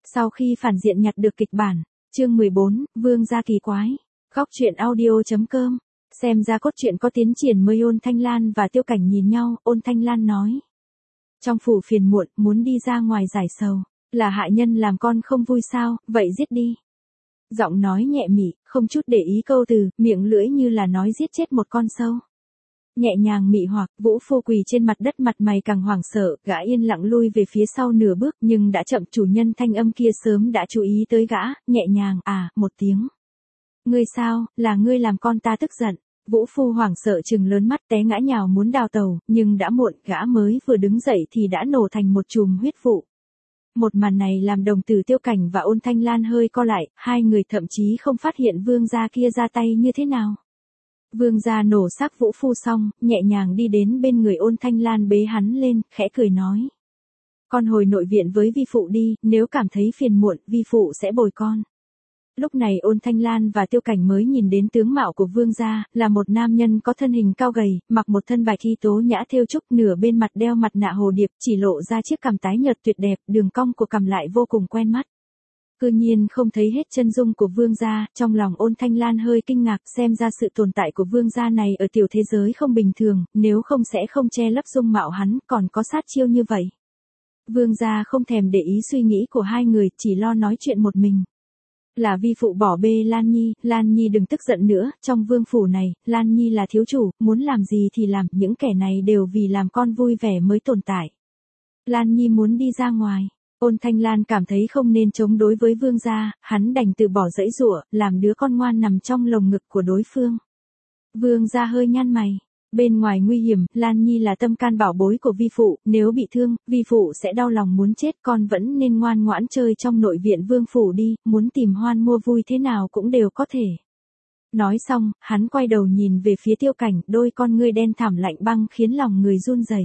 Sau khi phản diện nhặt được kịch bản, chương 14, Vương gia kỳ quái. Góc truyện audio.com. Xem ra cốt truyện có tiến triển mới. Ôn Thanh Lan và Tiêu Cảnh nhìn nhau, Ôn Thanh Lan nói. Trong phủ phiền muộn, muốn đi ra ngoài giải sầu. Là hạ nhân làm con không vui sao, vậy giết đi. Giọng nói nhẹ mị, không chút để ý câu từ, miệng lưỡi như là nói giết chết một con sâu. Nhẹ nhàng mị hoặc, Vũ Phu quỳ trên mặt đất, mặt mày càng hoảng sợ, gã yên lặng lui về phía sau nửa bước, nhưng đã chậm. Chủ nhân thanh âm kia sớm đã chú ý tới gã, nhẹ nhàng, một tiếng. Ngươi sao, là ngươi làm con ta tức giận. Vũ Phu hoảng sợ trừng lớn mắt, té ngã nhào muốn đào tàu, nhưng đã muộn, gã mới vừa đứng dậy thì đã nổ thành một chùm huyết vụ. Một màn này làm đồng tử Tiêu Cảnh và Ôn Thanh Lan hơi co lại, hai người thậm chí không phát hiện vương gia kia ra tay như thế nào. Vương gia nổ xác Vũ Phu xong, nhẹ nhàng đi đến bên người Ôn Thanh Lan, bế hắn lên, khẽ cười nói. Con hồi nội viện với vi phụ đi, nếu cảm thấy phiền muộn, vi phụ sẽ bồi con. Lúc này Ôn Thanh Lan và Tiêu Cảnh mới nhìn đến tướng mạo của vương gia, là một nam nhân có thân hình cao gầy, mặc một thân bạch y tố nhã thêu trúc, nửa bên mặt đeo mặt nạ hồ điệp, chỉ lộ ra chiếc cằm tái nhợt tuyệt đẹp, đường cong của cằm lại vô cùng quen mắt. Cư nhiên không thấy hết chân dung của vương gia, trong lòng Ôn Thanh Lan hơi kinh ngạc, xem ra sự tồn tại của vương gia này ở tiểu thế giới không bình thường, nếu không sẽ không che lấp dung mạo hắn, còn có sát chiêu như vậy. Vương gia không thèm để ý suy nghĩ của hai người, chỉ lo nói chuyện một mình. Là vi phụ bỏ bê Lan Nhi đừng tức giận nữa, trong vương phủ này, Lan Nhi là thiếu chủ, muốn làm gì thì làm, những kẻ này đều vì làm con vui vẻ mới tồn tại. Lan Nhi muốn đi ra ngoài. Ôn Thanh Lan cảm thấy không nên chống đối với vương gia, hắn đành từ bỏ dãy giụa, làm đứa con ngoan nằm trong lồng ngực của đối phương. Vương gia hơi nhăn mày. Bên ngoài nguy hiểm, Lan Nhi là tâm can bảo bối của vi phụ, nếu bị thương, vi phụ sẽ đau lòng muốn chết, con vẫn nên ngoan ngoãn chơi trong nội viện vương phủ đi, muốn tìm hoan mua vui thế nào cũng đều có thể. Nói xong, hắn quay đầu nhìn về phía Tiêu Cảnh, đôi con ngươi đen thẳm lạnh băng khiến lòng người run rẩy.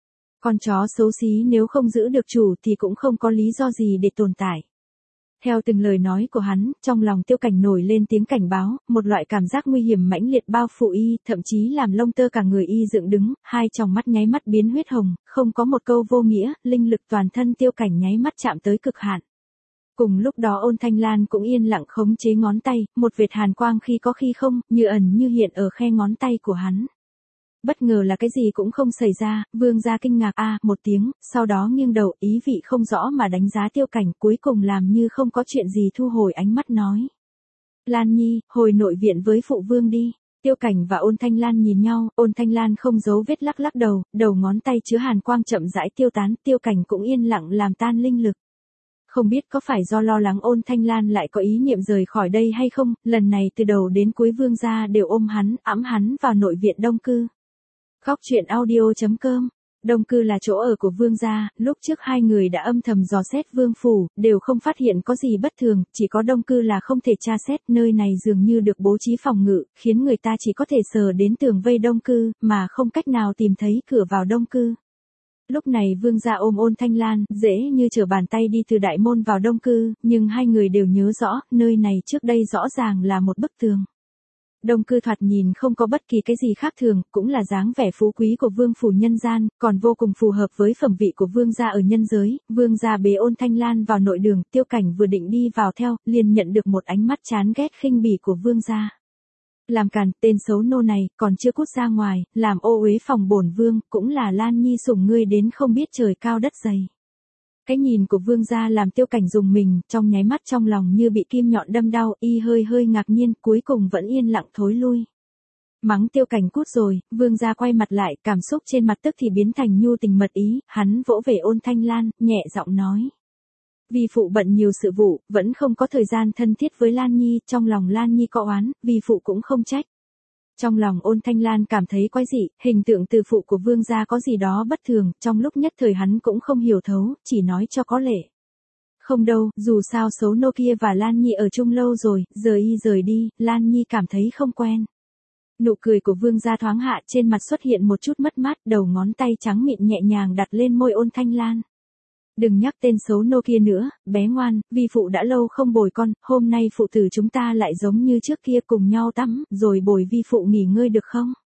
Con chó xấu xí nếu không giữ được chủ thì cũng không có lý do gì để tồn tại. Theo từng lời nói của hắn, trong lòng Tiêu Cảnh nổi lên tiếng cảnh báo, một loại cảm giác nguy hiểm mãnh liệt bao phủ y, thậm chí làm lông tơ cả người y dựng đứng, hai tròng mắt nháy mắt biến huyết hồng, không có một câu vô nghĩa, linh lực toàn thân Tiêu Cảnh nháy mắt chạm tới cực hạn. Cùng lúc đó Ôn Thanh Lan cũng yên lặng khống chế ngón tay, một vệt hàn quang khi có khi không, như ẩn như hiện ở khe ngón tay của hắn. Bất ngờ là cái gì cũng không xảy ra, vương gia kinh ngạc một tiếng, sau đó nghiêng đầu, ý vị không rõ mà đánh giá Tiêu Cảnh, cuối cùng làm như không có chuyện gì thu hồi ánh mắt nói. Lan Nhi, hồi nội viện với phụ vương đi. Tiêu Cảnh và Ôn Thanh Lan nhìn nhau, Ôn Thanh Lan không giấu vết lắc lắc đầu, đầu ngón tay chứa hàn quang chậm rãi tiêu tán, Tiêu Cảnh cũng yên lặng làm tan linh lực. Không biết có phải do lo lắng Ôn Thanh Lan lại có ý niệm rời khỏi đây hay không, lần này từ đầu đến cuối vương gia đều ôm hắn, ẵm hắn vào nội viện Đông Cư. Góc truyện audio.com. Đông Cư là chỗ ở của vương gia, lúc trước hai người đã âm thầm dò xét vương phủ, đều không phát hiện có gì bất thường, chỉ có Đông Cư là không thể tra xét, nơi này dường như được bố trí phòng ngự, khiến người ta chỉ có thể sờ đến tường vây Đông Cư, mà không cách nào tìm thấy cửa vào Đông Cư. Lúc này vương gia ôm Ôn Thanh Lan, dễ như trở bàn tay đi từ đại môn vào Đông Cư, nhưng hai người đều nhớ rõ, nơi này trước đây rõ ràng là một bức tường. Đông Cư thoạt nhìn không có bất kỳ cái gì khác thường, cũng là dáng vẻ phú quý của vương phủ nhân gian, còn vô cùng phù hợp với phẩm vị của vương gia ở nhân giới. Vương gia bế Ôn Thanh Lan vào nội đường, Tiêu Cảnh vừa định đi vào theo, liền nhận được một ánh mắt chán ghét khinh bỉ của vương gia. Làm càn, tên xấu nô này, còn chưa cút ra ngoài, làm ô uế phòng bổn vương, cũng là Lan Nhi sủng ngươi đến không biết trời cao đất dày. Cái nhìn của vương gia làm Tiêu Cảnh rùng mình, trong nháy mắt trong lòng như bị kim nhọn đâm đau, y hơi ngạc nhiên, cuối cùng vẫn yên lặng thối lui. Mắng Tiêu Cảnh cút rồi, vương gia quay mặt lại, cảm xúc trên mặt tức thì biến thành nhu tình mật ý, hắn vỗ về Ôn Thanh Lan, nhẹ giọng nói. Vi phụ bận nhiều sự vụ, vẫn không có thời gian thân thiết với Lan Nhi, trong lòng Lan Nhi có oán, vi phụ cũng không trách. Trong lòng Ôn Thanh Lan cảm thấy quái dị, hình tượng từ phụ của vương gia có gì đó bất thường, trong lúc nhất thời hắn cũng không hiểu thấu, chỉ nói cho có lệ. Không đâu, dù sao xấu nô kia và Lan Nhi ở chung lâu rồi, giờ y rời đi, Lan Nhi cảm thấy không quen. Nụ cười của vương gia thoáng hạ, trên mặt xuất hiện một chút mất mát, đầu ngón tay trắng mịn nhẹ nhàng đặt lên môi Ôn Thanh Lan. Đừng nhắc tên xấu nô kia nữa, bé ngoan, vi phụ đã lâu không bồi con, hôm nay phụ tử chúng ta lại giống như trước kia cùng nhau tắm, rồi bồi vi phụ nghỉ ngơi được không?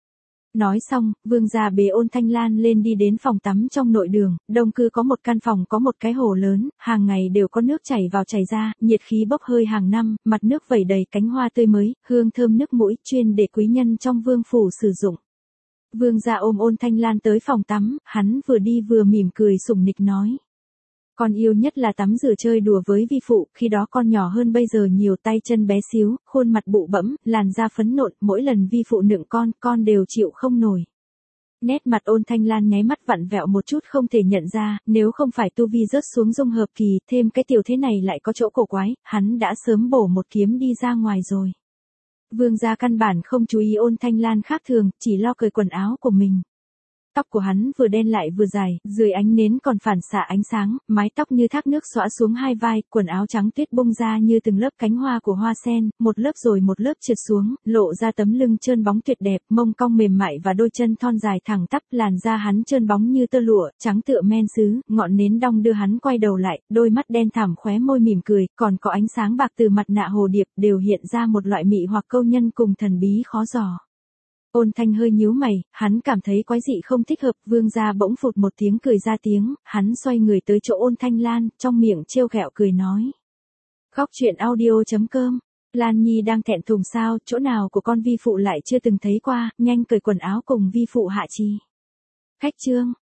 Nói xong, vương gia bế Ôn Thanh Lan lên đi đến phòng tắm trong nội đường, đông cư có một căn phòng có một cái hồ lớn, hàng ngày đều có nước chảy vào chảy ra, nhiệt khí bốc hơi hàng năm, mặt nước vẩy đầy cánh hoa tươi mới, hương thơm nước mũi, chuyên để quý nhân trong vương phủ sử dụng. Vương gia ôm Ôn Thanh Lan tới phòng tắm, hắn vừa đi vừa mỉm cười sủng nịch nói. Con yêu nhất là tắm rửa chơi đùa với vi phụ, khi đó con nhỏ hơn bây giờ nhiều, tay chân bé xíu, khuôn mặt bụ bẫm, làn da phấn nộn, mỗi lần vi phụ nựng con đều chịu không nổi. Nét mặt Ôn Thanh Lan nháy mắt vặn vẹo một chút không thể nhận ra, nếu không phải tu vi rớt xuống dung hợp kỳ, thêm cái tiểu thế này lại có chỗ cổ quái, hắn đã sớm bổ một kiếm đi ra ngoài rồi. Vương gia căn bản không chú ý Ôn Thanh Lan khác thường, chỉ lo cởi quần áo của mình. Tóc của hắn vừa đen lại vừa dài, dưới ánh nến còn phản xạ ánh sáng, mái tóc như thác nước xõa xuống hai vai, quần áo trắng tuyết bung ra như từng lớp cánh hoa của hoa sen, một lớp rồi một lớp trượt xuống, lộ ra tấm lưng trơn bóng tuyệt đẹp, mông cong mềm mại và đôi chân thon dài thẳng tắp, làn da hắn trơn bóng như tơ lụa, trắng tựa men sứ, ngọn nến đong đưa hắn quay đầu lại, đôi mắt đen thẳm khóe môi mỉm cười, còn có ánh sáng bạc từ mặt nạ hồ điệp, đều hiện ra một loại mị hoặc câu nhân cùng thần bí khó dò. Ôn Thanh hơi nhíu mày, hắn cảm thấy quái dị không thích hợp, vương gia bỗng phụt một tiếng cười ra tiếng, hắn xoay người tới chỗ Ôn Thanh Lan, trong miệng trêu ghẹo cười nói. Khóc chuyện audio.com, Lan Nhi đang thẹn thùng sao, chỗ nào của con vi phụ lại chưa từng thấy qua, nhanh cởi quần áo cùng vi phụ hạ chi. Khách chương.